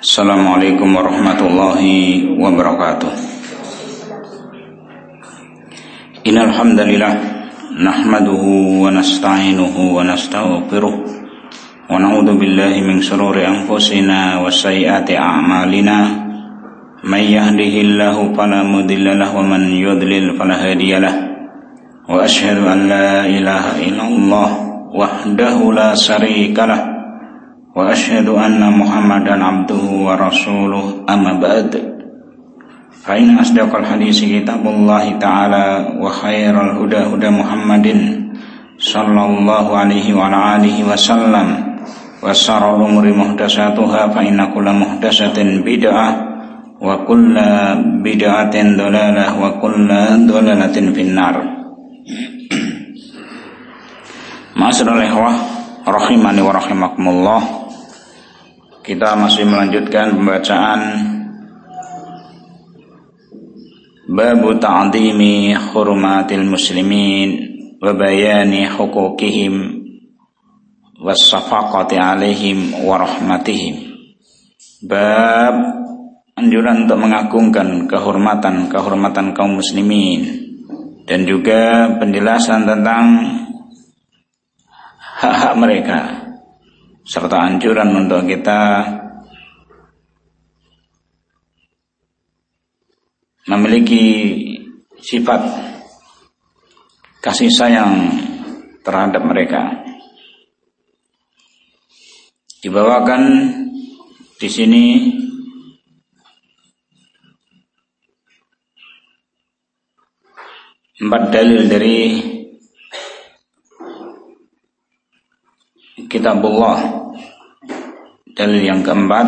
Assalamualaikum warahmatullahi wabarakatuh. Innal hamdalillah nahmaduhu wa nasta'inuhu wa nastaghfiruh wa na'udzu billahi min shururi anfusina wa sayyiati a'malina. May yahdihillahu fala mudilla lahu wa man yudlil fala hadiyalah. Wa asyhadu an la ilaha illallah wahdahu la syarikalah wa asyhadu anna Muhammadan abduhu wa rasuluh, amma ba'd. Fa inna asdaqal hadisi kitabullahi ta'ala wa khairal huda huda Muhammadin sallallahu alaihi wa ala alihi wa sallam wa syarrul umuri muhdatsatuha fa inna kulla muhdatsatin bid'ah wa kulla bid'atin dhalalah wa kulla dhalalatin finnar. Ma'asyiral ikhwah rahimani wa rahimakumullah. Kita masih melanjutkan pembacaan Babu ta'dhimi hurumatil muslimin wa bayani huquqihim wassafaqati alaihim wa rahmatihim. Bab anjuran untuk mengagungkan kehormatan kaum muslimin dan juga penjelasan tentang hak-hak mereka, serta anjuran untuk kita memiliki sifat kasih sayang terhadap mereka. Dibawakan di sini empat dalil dari Kitabullah. Dalil yang keempat,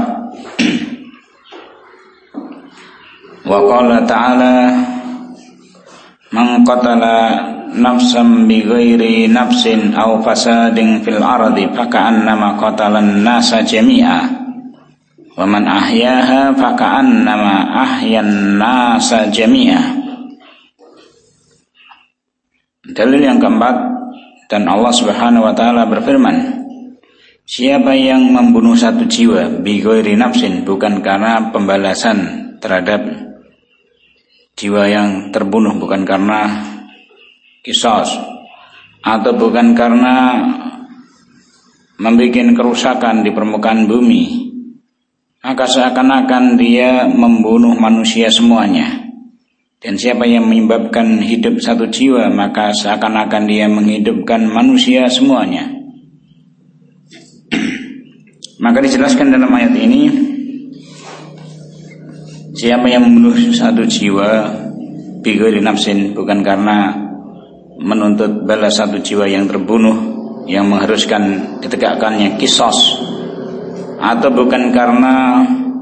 wa qala ta'ala man qatala nafsan bighairi nafsin aw fasadin fil ardi faka'annama qatalan nasa jami'a wa man ahyaha faka'annama ahyan nasa jami'a. Dalil yang keempat, dan Allah Subhanahu wa taala berfirman, siapa yang membunuh satu jiwa bighairi nafsin, bukan karena pembalasan terhadap jiwa yang terbunuh, bukan karena qisas, atau bukan karena membuat kerusakan di permukaan bumi, maka seakan-akan dia membunuh manusia semuanya. Dan siapa yang menyebabkan hidup satu jiwa, maka seakan-akan dia menghidupkan manusia semuanya. Maka dijelaskan dalam ayat ini, siapa yang membunuh satu jiwa bighairi nafsin, bukan karena menuntut balas satu jiwa yang terbunuh yang mengharuskan ditegakkannya qisas, atau bukan karena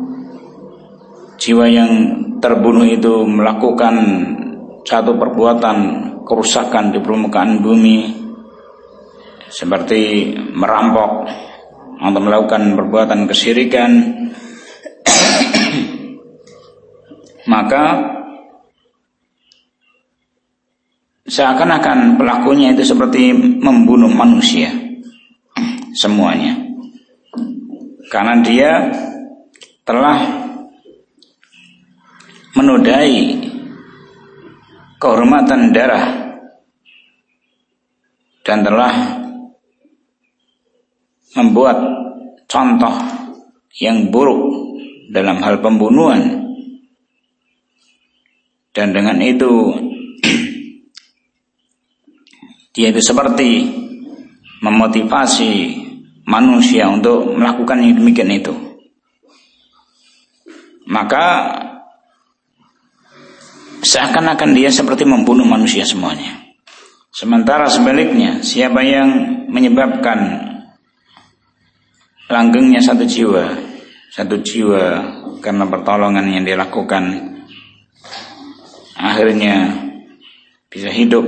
jiwa yang terbunuh itu melakukan satu perbuatan kerusakan di permukaan bumi seperti merampok atau melakukan perbuatan kesyirikan, maka seakan-akan pelakunya itu seperti membunuh manusia semuanya, karena dia telah menodai kehormatan darah dan telah membuat contoh yang buruk dalam hal pembunuhan. Dan dengan itu dia itu seperti memotivasi manusia untuk melakukan yang demikian itu. Maka seakan-akan dia seperti membunuh manusia semuanya. Sementara sebaliknya, siapa yang menyebabkan langgengnya satu jiwa karena pertolongan yang dilakukan, akhirnya bisa hidup,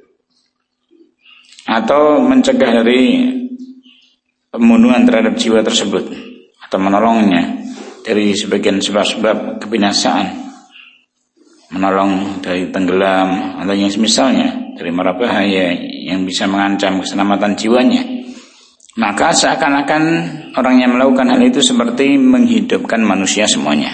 atau mencegah dari pembunuhan terhadap jiwa tersebut, atau menolongnya dari sebagian sebab-sebab kebinasaan, menolong dari tenggelam atau yang semisalnya, dari mara bahaya yang bisa mengancam keselamatan jiwanya, Maka seakan-akan orang yang melakukan hal itu seperti menghidupkan manusia semuanya.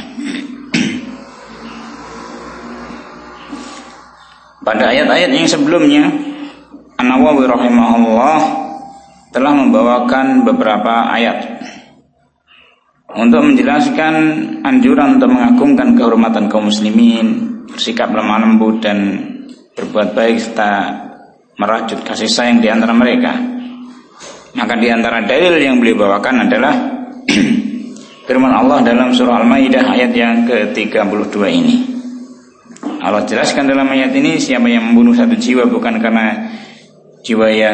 Pada ayat-ayat yang sebelumnya, An-Nawawi rahimahullah telah membawakan beberapa ayat untuk menjelaskan anjuran untuk mengagungkan kehormatan kaum muslimin, bersikap lemah lembut dan berbuat baik serta merajut kasih sayang di antara mereka. Maka di antara dalil yang beliau bawakan adalah firman Allah dalam surah Al-Maidah ayat yang ke-32 ini. Allah jelaskan dalam ayat ini, siapa yang membunuh satu jiwa bukan karena jiwa yang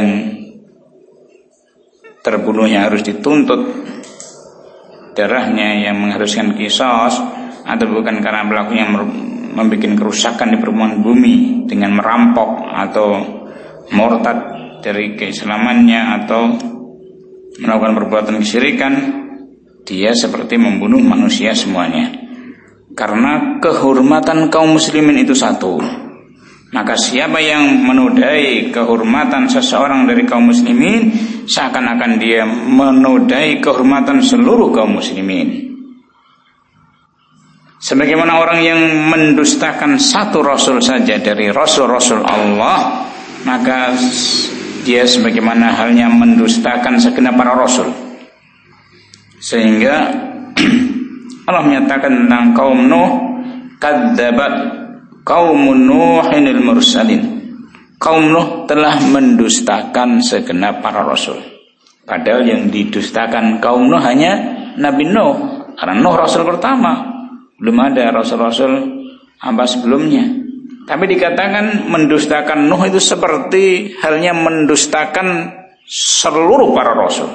terbunuhnya harus dituntut darahnya yang mengharuskan qisas, atau bukan karena pelakunya membuat kerusakan di permukaan bumi dengan merampok atau murtad dari keislamannya atau melakukan perbuatan kesyirikan, dia seperti membunuh manusia semuanya. Karena kehormatan kaum muslimin itu satu, maka siapa yang menodai kehormatan seseorang dari kaum muslimin, seakan-akan dia menodai kehormatan seluruh kaum muslimin. Sebagaimana orang yang mendustakan satu rasul saja dari rasul-rasul Allah, maka dia sebagaimana halnya mendustakan segenap para rasul. Sehingga Allah menyatakan tentang kaum Nuh, kadzabat qaumun Nuhinil mursalin. Kaum Nuh telah mendustakan segenap para rasul. Padahal yang didustakan kaum Nuh hanya Nabi Nuh, karena Nuh rasul pertama. Belum ada rasul-rasul apa sebelumnya. Tapi dikatakan mendustakan Nuh itu seperti halnya mendustakan seluruh para rasul.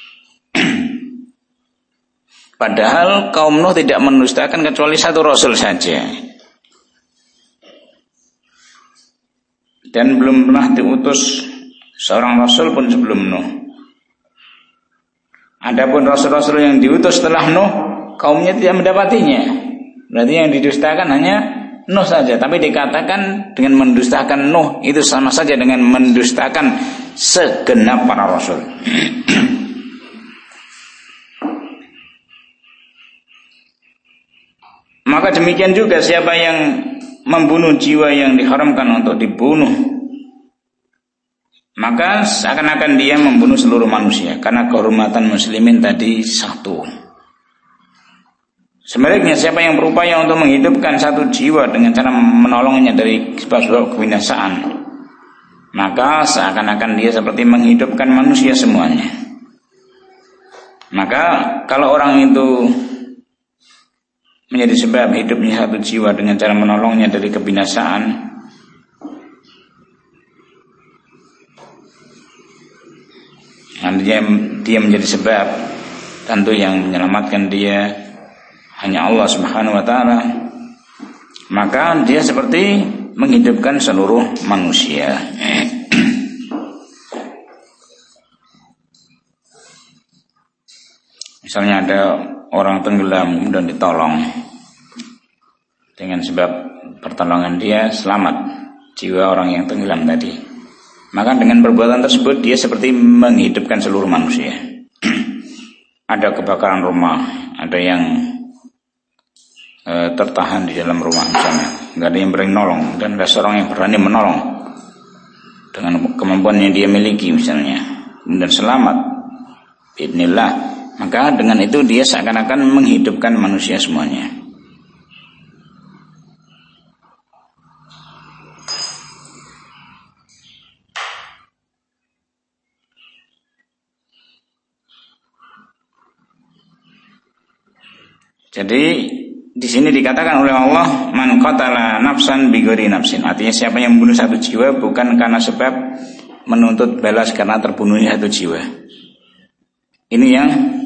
Padahal kaum Nuh tidak mendustakan kecuali satu rasul saja. Dan belum pernah diutus seorang rasul pun sebelum Nuh. Adapun rasul-rasul yang diutus setelah Nuh, kaumnya tidak mendapatinya. Berarti yang didustakan hanya Nuh saja. Tapi dikatakan dengan mendustakan Nuh itu sama saja dengan mendustakan segenap para rasul. Maka demikian juga siapa yang membunuh jiwa yang diharamkan untuk dibunuh, maka seakan-akan dia membunuh seluruh manusia. Karena kehormatan muslimin tadi satu. Sebaliknya siapa yang berupaya untuk menghidupkan satu jiwa dengan cara menolongnya dari sebab kebinasaan, maka seakan-akan dia seperti menghidupkan manusia semuanya. Maka kalau orang itu menjadi sebab hidupnya satu jiwa dengan cara menolongnya dari kebinasaan, dan dia menjadi sebab, tentu yang menyelamatkan dia hanya Allah Subhanahu wa taala, maka dia seperti menghidupkan seluruh manusia. Misalnya ada orang tenggelam dan ditolong, dengan sebab pertolongan dia selamat jiwa orang yang tenggelam tadi, maka dengan perbuatan tersebut dia seperti menghidupkan seluruh manusia. Ada kebakaran rumah, ada yang tertahan di dalam rumah misalnya, nggak ada yang berani nolong, dan ada seorang yang berani menolong dengan kemampuan yang dia miliki misalnya, dan selamat biidznillah, maka dengan itu dia seakan-akan menghidupkan manusia semuanya. Jadi di sini dikatakan oleh Allah, man qatala nafsan bighairi nafsin. Artinya siapa yang membunuh satu jiwa bukan karena sebab menuntut balas karena terbunuhnya satu jiwa. Ini yang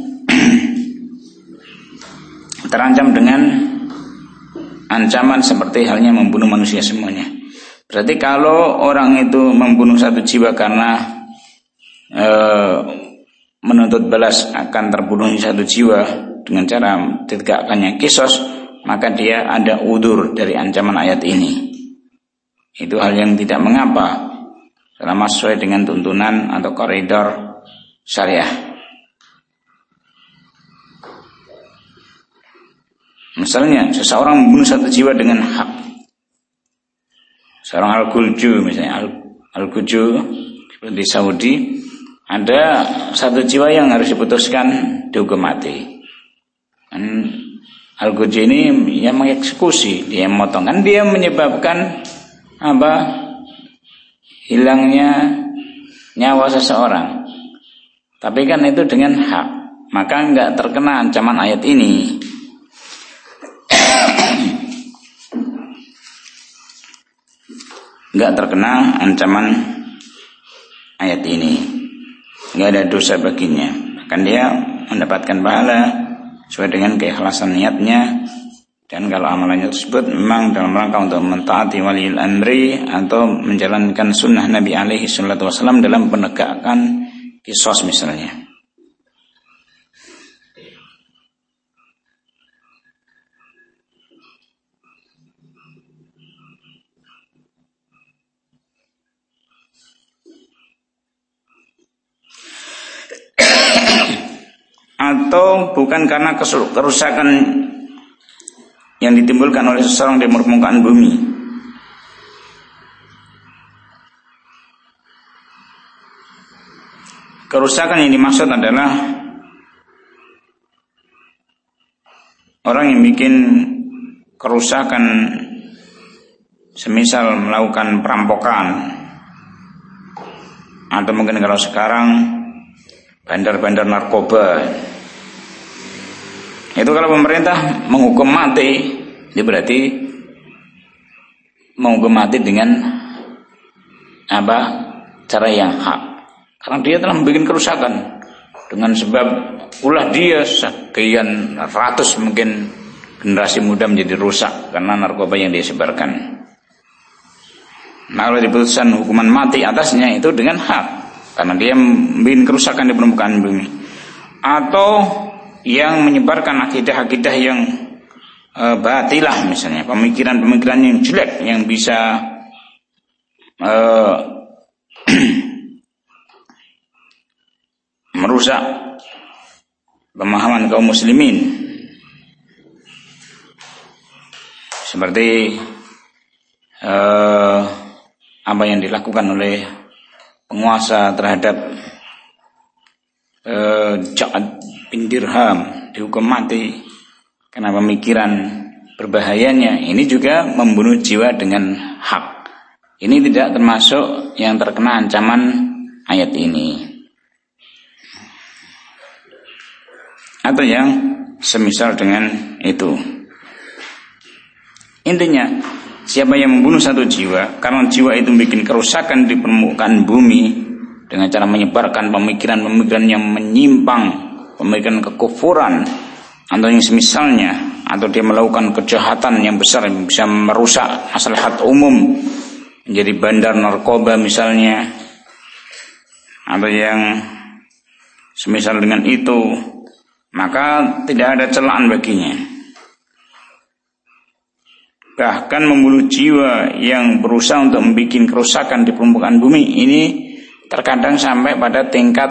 terancam dengan ancaman seperti halnya membunuh manusia semuanya. Berarti kalau orang itu membunuh satu jiwa karena menuntut balas akan terbunuhnya satu jiwa dengan cara ditegakkannya qisas, maka dia ada udzur dari ancaman ayat ini. Itu hal yang tidak mengapa, selama sesuai dengan tuntunan atau koridor syariah. Misalnya seseorang membunuh satu jiwa dengan hak. Seorang Al-Gulju misalnya, Al-Gulju di Saudi, ada satu jiwa yang harus diputuskan dihukum mati. Al-Gulju ini yang mengeksekusi, dia memotong, kan dia menyebabkan hilangnya nyawa seseorang. Tapi kan itu dengan hak, maka enggak terkena ancaman ayat ini. Enggak terkena ancaman ayat ini, enggak ada dosa baginya, bahkan dia mendapatkan pahala sesuai dengan keikhlasan niatnya. Dan kalau amalannya tersebut memang dalam rangka untuk mentaati waliul amri atau menjalankan sunnah Nabi alaihi salatu wasallam dalam penegakan qisas misalnya. Atau bukan karena kerusakan yang ditimbulkan oleh seseorang di permukaan bumi. Kerusakan yang dimaksud adalah orang yang bikin kerusakan, semisal melakukan perampokan, atau mungkin kalau sekarang bandar-bandar narkoba. Itu kalau pemerintah menghukum mati, dia berarti menghukum mati dengan cara yang hak. Karena dia telah membuat kerusakan dengan sebab ulah dia sekian ratus mungkin generasi muda menjadi rusak karena narkoba yang dia sebarkan. Nah, kalau diputuskan hukuman mati atasnya itu dengan hak, karena dia membuat kerusakan di permukaan bumi. Atau yang menyebarkan akidah-akidah yang batilah misalnya, pemikiran-pemikiran yang jelek yang bisa merusak pemahaman kaum muslimin, seperti apa yang dilakukan oleh penguasa terhadap Ja'ad bin Dirham, dihukum mati karena pemikiran berbahayanya. Ini juga membunuh jiwa dengan hak. Ini tidak termasuk yang terkena ancaman ayat ini, atau yang semisal dengan itu. Intinya, siapa yang membunuh satu jiwa karena jiwa itu bikin kerusakan di permukaan bumi dengan cara menyebarkan pemikiran-pemikiran yang menyimpang, pemikiran kekufuran atau yang semisalnya, atau dia melakukan kejahatan yang besar yang bisa merusak maslahat umum, menjadi bandar narkoba misalnya, atau yang semisal dengan itu, maka tidak ada celaan baginya. Bahkan membunuh jiwa yang berusaha untuk membuat kerusakan di permukaan bumi ini terkadang sampai pada tingkat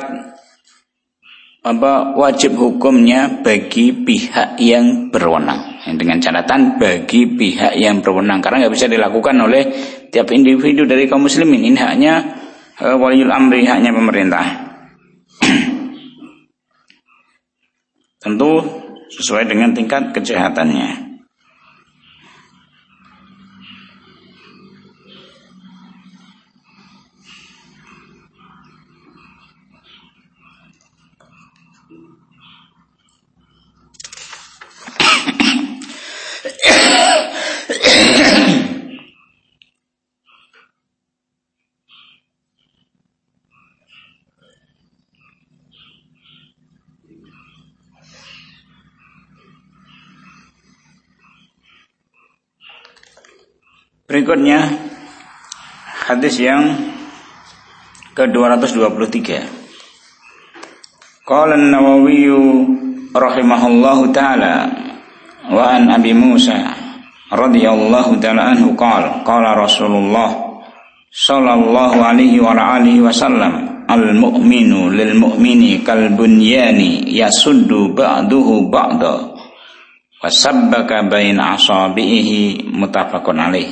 wajib hukumnya bagi pihak yang berwenang. Dengan catatan bagi pihak yang berwenang, karena nggak bisa dilakukan oleh tiap individu dari kaum muslimin. Ini haknya waliul amri, haknya pemerintah. Tentu sesuai dengan tingkat kejahatannya. Berikutnya hadis yang ke-223. Qala an-Nawawi rahimahullahu taala wa an Abi Musa radhiyallahu taala anhu qala Rasulullah sallallahu alaihi wa alihi wasallam al-mu'minu lil mu'mini kal bunyani yasuddu ba'duhu ba'da wa sabbaka baina asabihi muttafaqun alaih.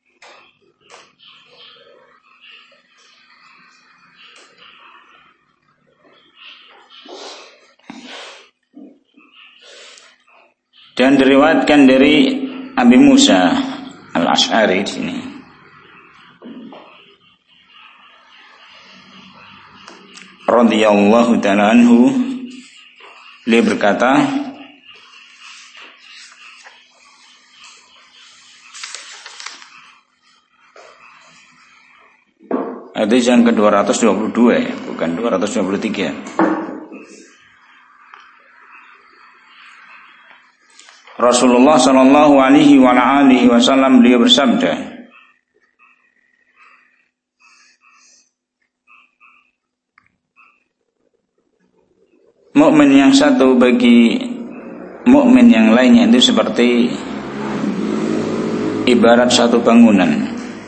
Dan diriwayatkan dari Abi Musa Al-Asy'ari di sini. Radhiyallahu ta'ala anhu, beliau berkata, hadis yang ke-222 ya, bukan 223. Rasulullah sallallahu alaihi wa alihi wasallam beliau bersabda, mukmin yang satu bagi mukmin yang lainnya itu seperti ibarat satu bangunan.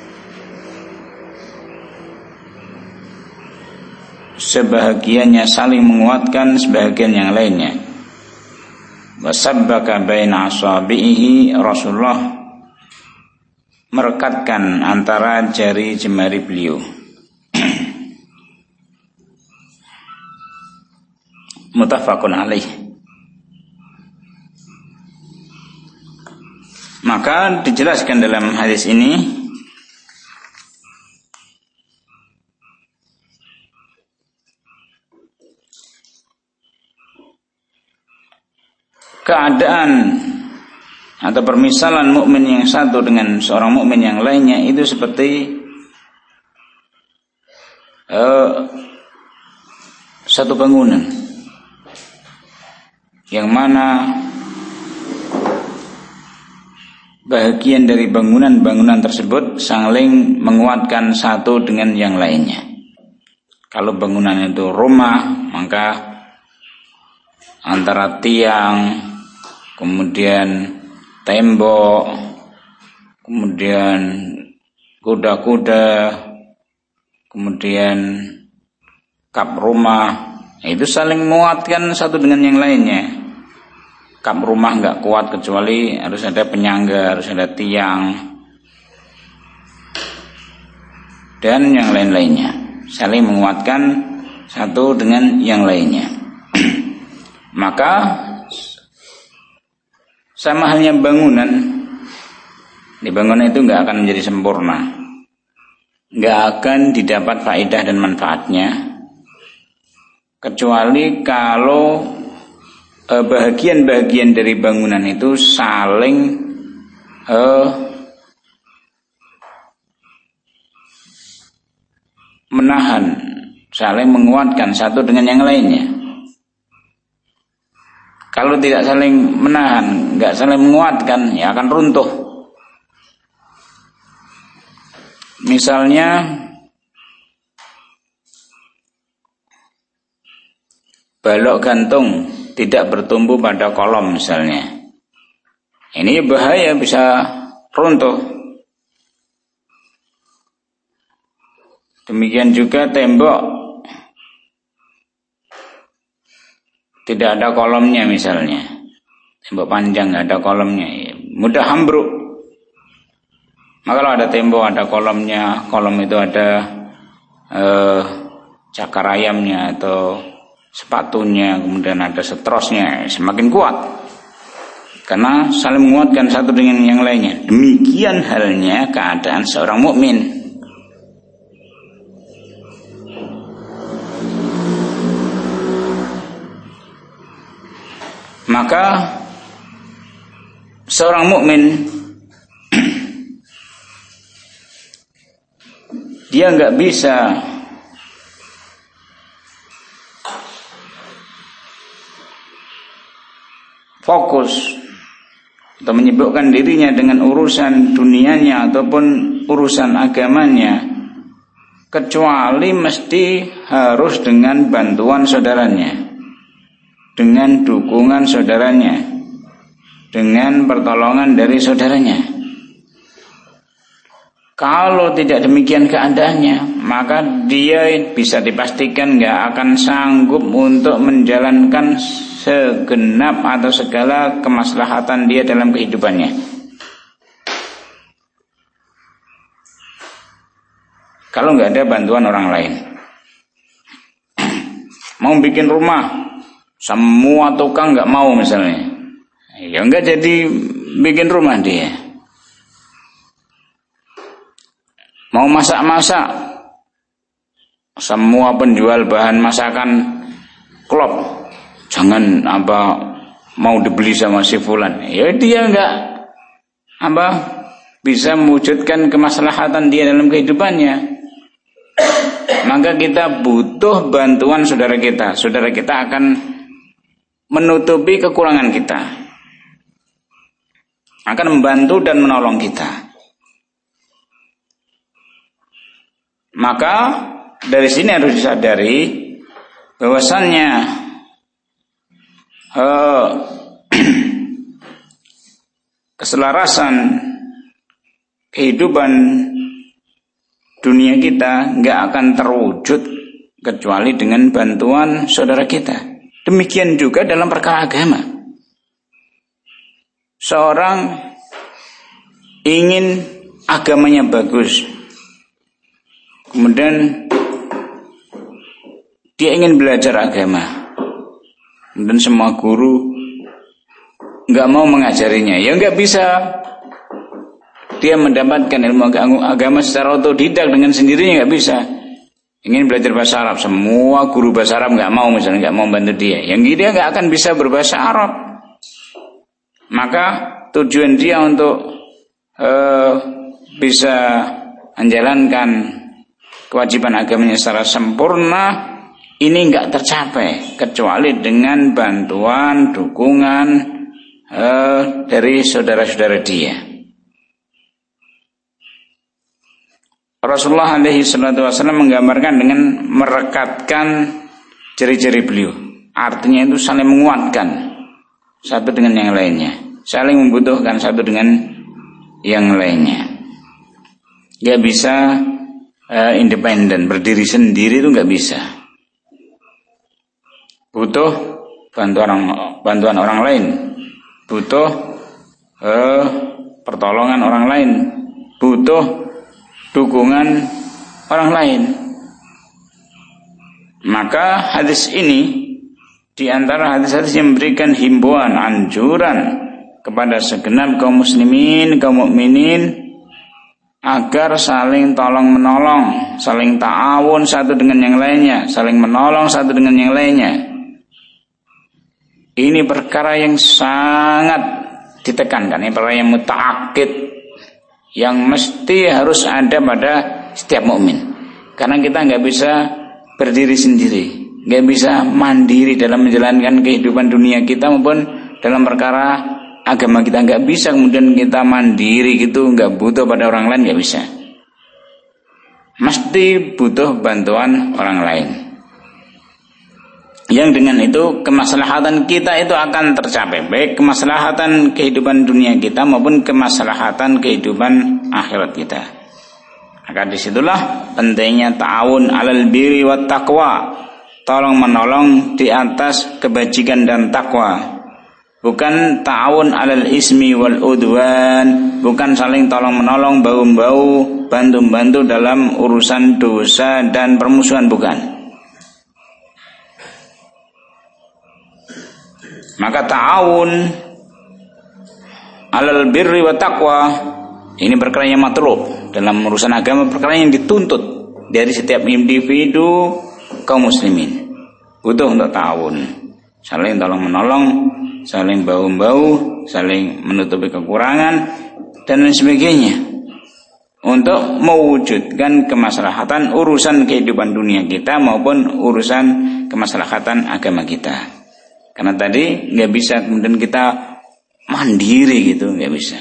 Sebahagiannya saling menguatkan sebahagian yang lainnya. Wasabbaka baina asabihi, Rasulullah merekatkan antara jari jemari beliau. Muttafaqun alaih. Maka dijelaskan dalam hadis ini keadaan atau permisalan mukmin yang satu dengan seorang mukmin yang lainnya itu seperti satu bangunan, yang mana bahagian dari bangunan tersebut saling menguatkan satu dengan yang lainnya. Kalau bangunan itu rumah, maka antara tiang, kemudian tembok, kemudian kuda-kuda, kemudian kap rumah, itu saling menguatkan satu dengan yang lainnya. Kap rumah nggak kuat kecuali harus ada penyangga, harus ada tiang, dan yang lain-lainnya, saling menguatkan satu dengan yang lainnya. Maka sama halnya bangunan, di bangunan itu nggak akan menjadi sempurna, nggak akan didapat faedah dan manfaatnya, kecuali kalau bahagian-bahagian dari bangunan itu saling menahan, saling menguatkan satu dengan yang lainnya. Kalau tidak saling menahan, nggak saling menguatkan, ya akan runtuh. Misalnya balok gantung tidak bertumbuh pada kolom misalnya, ini bahaya, bisa runtuh. Demikian juga tembok tidak ada kolomnya misalnya, tembok panjang nggak ada kolomnya, ya mudah ambruk. Maka kalau ada tembok ada kolomnya, kolom itu ada cakar ayamnya atau sepatunya, kemudian ada setrosnya, semakin kuat karena saling menguatkan satu dengan yang lainnya. Demikian halnya keadaan seorang mukmin. Maka seorang mukmin dia nggak bisa fokus atau menyibukkan dirinya dengan urusan dunianya ataupun urusan agamanya, kecuali mesti harus dengan bantuan saudaranya, dengan dukungan saudaranya, dengan pertolongan dari saudaranya. Kalau tidak demikian keadaannya, maka dia bisa dipastikan nggak akan sanggup untuk menjalankan segenap atau segala kemaslahatan dia dalam kehidupannya. Kalau nggak ada bantuan orang lain, mau bikin rumah, semua tukang nggak mau misalnya, ya nggak jadi bikin rumah dia. Mau masak-masak, semua penjual bahan masakan klop, jangan mau dibeli sama si fulan. Ya dia enggak bisa mewujudkan kemaslahatan dia dalam kehidupannya. Maka kita butuh bantuan saudara kita. Saudara kita akan menutupi kekurangan kita, akan membantu dan menolong kita. Maka dari sini harus disadari bahwasannya keselarasan kehidupan dunia kita nggak akan terwujud kecuali dengan bantuan saudara kita. Demikian juga dalam perkara agama. Seorang ingin agamanya bagus, kemudian dia ingin belajar agama, dan semua guru nggak mau mengajarinya. Ya nggak bisa dia mendapatkan ilmu agama secara otodidak dengan sendirinya, nggak bisa. Ingin belajar bahasa Arab, semua guru bahasa Arab nggak mau, misalnya nggak mau bantu dia, yang dia nggak akan bisa berbahasa Arab. Maka tujuan dia untuk bisa menjalankan kewajiban agamanya secara sempurna ini nggak tercapai kecuali dengan bantuan, dukungan dari saudara-saudara dia. Rasulullah alaihi salatu wasallam menggambarkan dengan merekatkan jari-jari beliau. Artinya itu saling menguatkan satu dengan yang lainnya, saling membutuhkan satu dengan yang lainnya. Gak bisa independen, berdiri sendiri itu nggak bisa. Butuh bantuan orang lain, butuh pertolongan orang lain, butuh dukungan orang lain. Maka hadis ini di antara hadis-hadis yang memberikan himbauan, anjuran kepada segenap kaum muslimin, kaum mukminin agar saling tolong menolong, saling ta'awun satu dengan yang lainnya, saling menolong satu dengan yang lainnya. Ini perkara yang sangat ditekankan, ini perkara yang muta'akkid, yang mesti harus ada pada setiap mukmin. Karena kita nggak bisa berdiri sendiri, nggak bisa mandiri dalam menjalankan kehidupan dunia kita maupun dalam perkara agama kita. Nggak bisa kemudian kita mandiri gitu, nggak butuh pada orang lain, nggak bisa. Mesti butuh bantuan orang lain. Yang dengan itu kemaslahatan kita itu akan tercapai, baik kemaslahatan kehidupan dunia kita maupun kemaslahatan kehidupan akhirat kita. Maka disitulah pentingnya ta'awun 'alal birri wat taqwa, tolong menolong di atas kebajikan dan takwa. Bukan ta'awun 'alal ismi wal udwan, bukan saling tolong menolong, bau-bau, bantu-bantu dalam urusan dosa dan permusuhan, bukan. Maka ta'awun 'alal birri wat taqwa ini perkara yang matlub dalam urusan agama, perkara yang dituntut dari setiap individu kaum muslimin. Butuh untuk ta'awun, saling tolong menolong, saling bau-bau, saling menutupi kekurangan dan lain sebagainya untuk mewujudkan kemaslahatan urusan kehidupan dunia kita maupun urusan kemaslahatan agama kita. Karena tadi nggak bisa kemudian kita mandiri gitu, nggak bisa.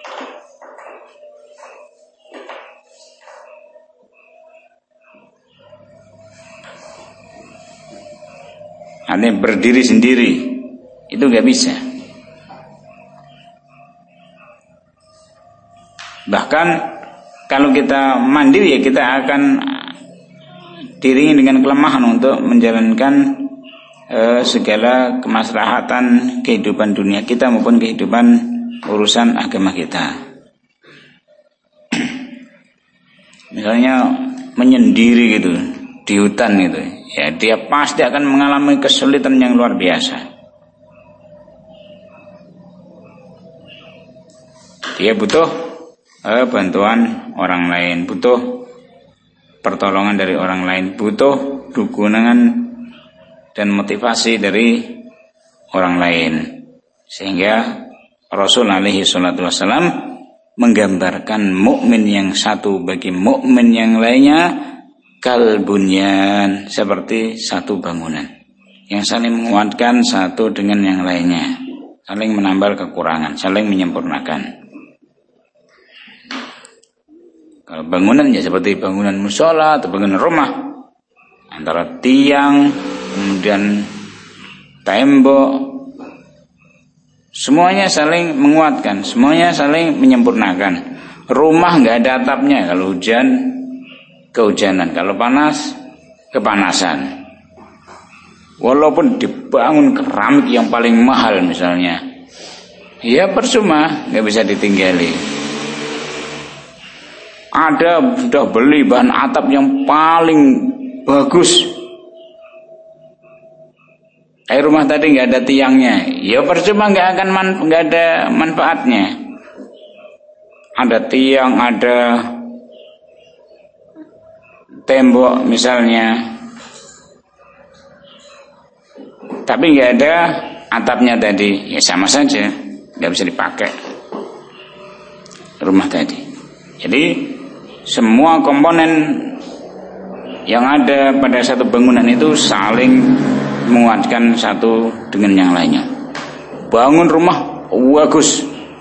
Artinya berdiri sendiri itu nggak bisa. Bahkan kalau kita mandiri ya kita akan diiringi dengan kelemahan untuk menjalankan segala kemaslahatan kehidupan dunia kita maupun kehidupan urusan agama kita. Misalnya menyendiri gitu di hutan gitu, ya dia pasti akan mengalami kesulitan yang luar biasa. Dia butuh bantuan orang lain, butuh pertolongan dari orang lain, butuh dukungan dan motivasi dari orang lain. Sehingga Rasul alaihi salatu wassalam menggambarkan mukmin yang satu bagi mukmin yang lainnya kalbunyan, seperti satu bangunan yang saling menguatkan satu dengan yang lainnya, saling menambal kekurangan, saling menyempurnakan. Kalau bangunan ya seperti bangunan mushola atau bangunan rumah, antara tiang kemudian tembok, semuanya saling menguatkan, semuanya saling menyempurnakan. Rumah nggak ada atapnya, kalau hujan kehujanan, kalau panas kepanasan. Walaupun dibangun keramik yang paling mahal misalnya, ya percuma, nggak bisa ditinggali. Ada sudah beli bahan atap yang paling bagus, rumah tadi nggak ada tiangnya, ya percuma, nggak ada manfaatnya. Ada tiang, ada tembok misalnya, tapi nggak ada atapnya tadi, ya sama saja, nggak bisa dipakai rumah tadi. Jadi semua komponen yang ada pada satu bangunan itu saling menguatkan satu dengan yang lainnya. Bangun rumah bagus,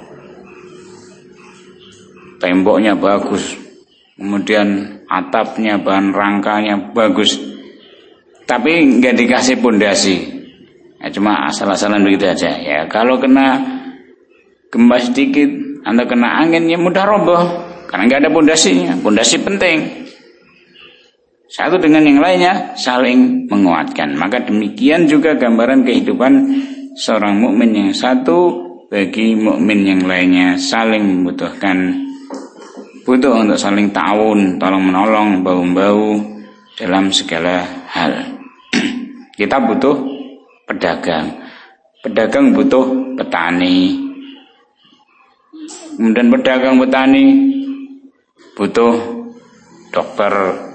temboknya bagus, kemudian atapnya, bahan rangkanya bagus, tapi nggak dikasih pondasi, ya cuma asal-asalan begitu aja. Ya kalau kena gempa sedikit atau kena angin ya mudah roboh, karena nggak ada pondasinya. Pondasi penting, satu dengan yang lainnya saling menguatkan. Maka demikian juga gambaran kehidupan seorang mukmin yang satu bagi mukmin yang lainnya, saling membutuhkan, butuh untuk saling ta'awun, tolong menolong, bahu-bahu dalam segala hal. Kita butuh pedagang, pedagang butuh petani, kemudian pedagang petani butuh dokter,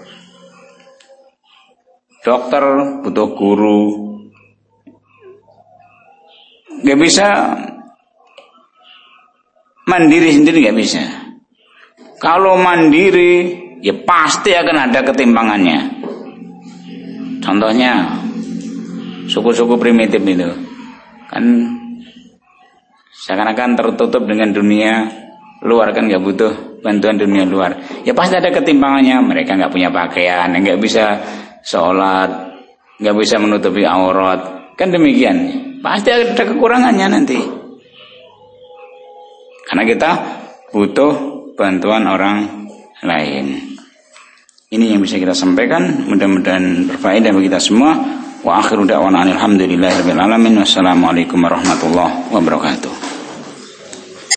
dokter butuh guru. Gak bisa mandiri sendiri, gak bisa. Kalau mandiri ya pasti akan ada ketimpangannya. Contohnya suku-suku primitif itu kan seakan-akan tertutup dengan dunia luar, kan gak butuh bantuan dunia luar. Ya pasti ada ketimpangannya. Mereka gak punya pakaian, gak bisa sholat, gak bisa menutupi aurat, kan demikian. Pasti ada kekurangannya nanti, karena kita butuh bantuan orang lain. Ini yang bisa kita sampaikan, mudah-mudahan berfaedah bagi kita semua. Wa akhiru da'wana alhamdulillahirabbil alamin. Wassalamualaikum warahmatullahi wabarakatuh.